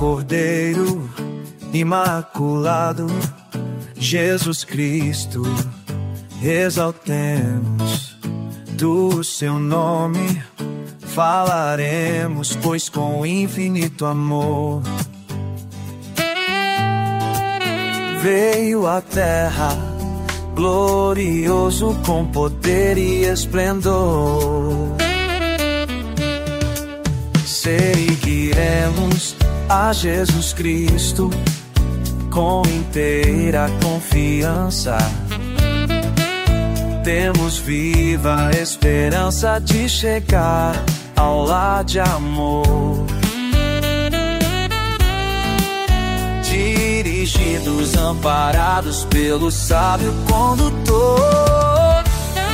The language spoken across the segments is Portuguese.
Cordeiro imaculado, Jesus Cristo, exaltemos do seu nome, falaremos, pois com infinito amor veio à terra, glorioso com poder e esplendor. Seguiremos a Jesus Cristo com inteira confiança. Temos viva esperança de chegar ao lar de amor. Dirigidos, amparados pelo sábio condutor.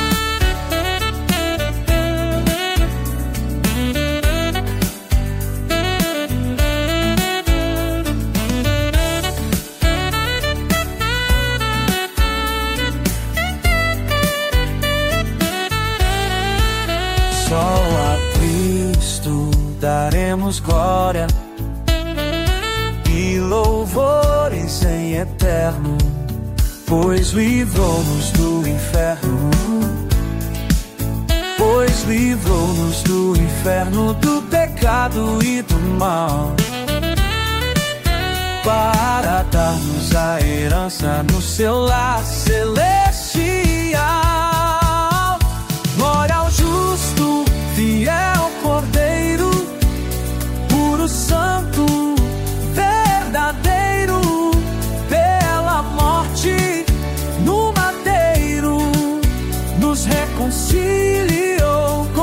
Só a Cristo daremos glória e louvores em eterno, pois livrou-nos do inferno, pois livrou-nos do inferno, do pecado e do mal, para dar-nos a herança no seu lar celestial. Glória ao justo, fiel Cordeiro, puro, santo, verdadeiro, pela morte no madeiro, nos reconciliou